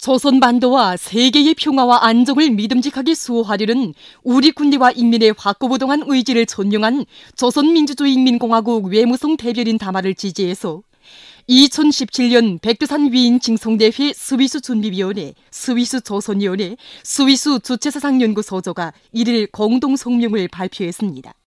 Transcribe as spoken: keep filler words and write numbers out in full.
조선반도와 세계의 평화와 안정을 믿음직하게 수호하려는 우리 군대와 인민의 확고부동한 의지를 존중한 조선민주주의인민공화국 외무성 대변인 담화를 지지해서 이천십칠 년 백두산 위인 징송대회 스위스 준비위원회, 스위스 조선위원회, 스위스 주체사상연구소조가 일 일 공동 성명을 발표했습니다.